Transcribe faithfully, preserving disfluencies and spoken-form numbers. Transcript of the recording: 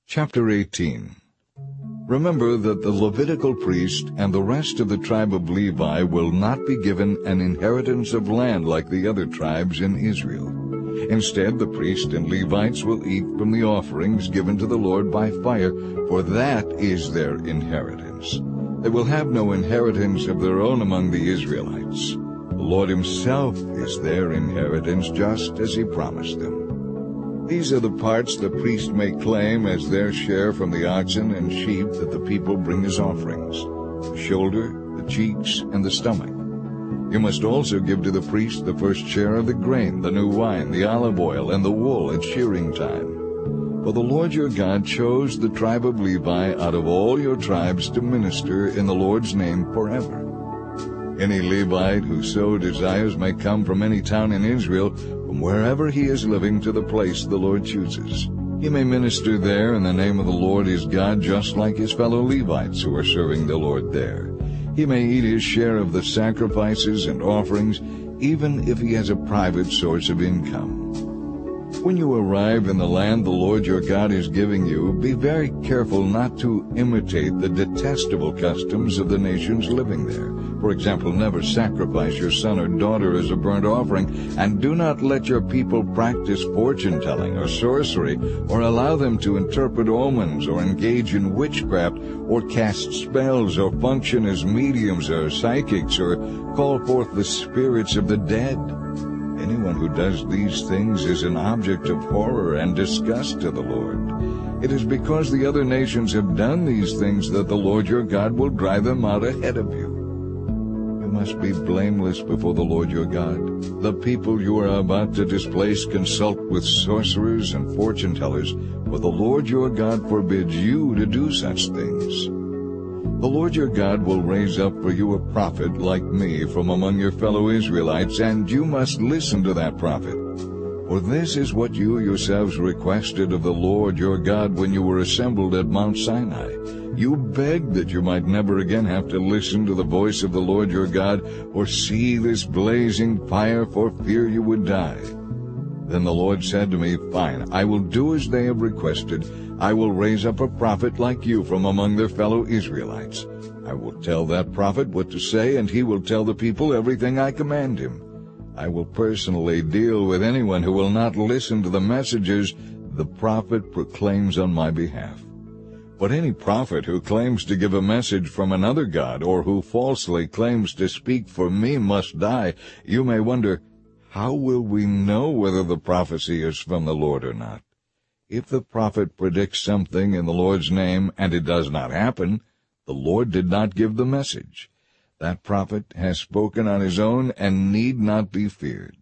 Chapter eighteen. Remember that the Levitical priest and the rest of the tribe of Levi will not be given an inheritance of land like the other tribes in Israel. Instead, the priest and Levites will eat from the offerings given to the Lord by fire, for that is their inheritance. They will have no inheritance of their own among the Israelites. The Lord himself is their inheritance, just as he promised them. These are the parts the priest may claim as their share from the oxen and sheep that the people bring as offerings: the shoulder, the cheeks, and the stomach. You must also give to the priest the first share of the grain, the new wine, the olive oil, and the wool at shearing time. For the Lord your God chose the tribe of Levi out of all your tribes to minister in the Lord's name forever. Any Levite who so desires may come from any town in Israel, from wherever he is living, to the place the Lord chooses. He may minister there in the name of the Lord his God, just like his fellow Levites who are serving the Lord there. He may eat his share of the sacrifices and offerings, even if he has a private source of income. When you arrive in the land the Lord your God is giving you, be very careful not to imitate the detestable customs of the nations living there. For example, never sacrifice your son or daughter as a burnt offering, and do not let your people practice fortune-telling or sorcery, or allow them to interpret omens, or engage in witchcraft, or cast spells, or function as mediums or psychics, or call forth the spirits of the dead. Anyone who does these things is an object of horror and disgust to the Lord. It is because the other nations have done these things that the Lord your God will drive them out ahead of you. You must be blameless before the Lord your God. The people you are about to displace consult with sorcerers and fortune-tellers, for the Lord your God forbids you to do such things. The Lord your God will raise up for you a prophet like me from among your fellow Israelites, and you must listen to that prophet. For this is what you yourselves requested of the Lord your God when you were assembled at Mount Sinai. You begged that you might never again have to listen to the voice of the Lord your God, or see this blazing fire, for fear you would die. Then the Lord said to me, "Fine, I will do as they have requested. I will raise up a prophet like you from among their fellow Israelites. I will tell that prophet what to say, and he will tell the people everything I command him. I will personally deal with anyone who will not listen to the messages the prophet proclaims on my behalf. But any prophet who claims to give a message from another god, or who falsely claims to speak for me, must die." You may wonder, how will we know whether the prophecy is from the Lord or not? If the prophet predicts something in the Lord's name, and it does not happen, the Lord did not give the message. That prophet has spoken on his own and need not be feared.